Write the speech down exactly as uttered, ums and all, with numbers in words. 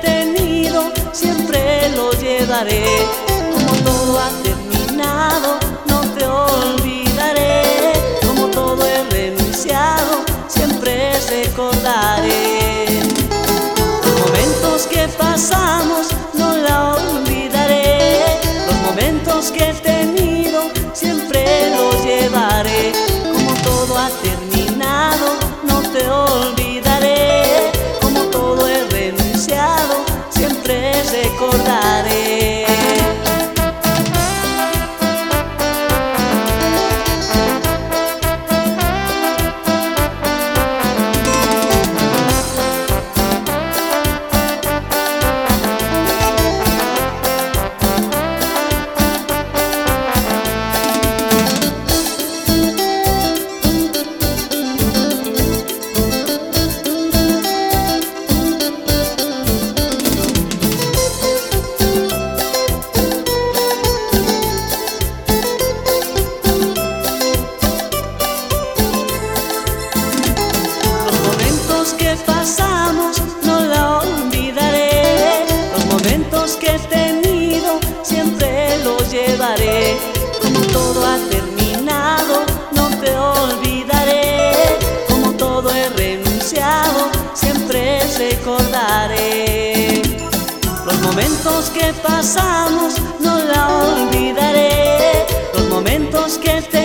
tenido siempre los llevaré. Como todo ha terminado, no te olvidaré. Como todo he renunciado, siempre recordaré. Los momentos que pasamos no la olvidaré. Los momentos que he tenido siempre los llevaré. Como todo ha terminado, no te olvidaré. Como todo he renunciado, siempre recordaré. Que pasamos no la olvidaré. Los momentos que he tenido siempre los llevaré. Como todo ha terminado, no te olvidaré. Como todo he renunciado, siempre recordaré. Los momentos que pasamos no la olvidaré. Los momentos que he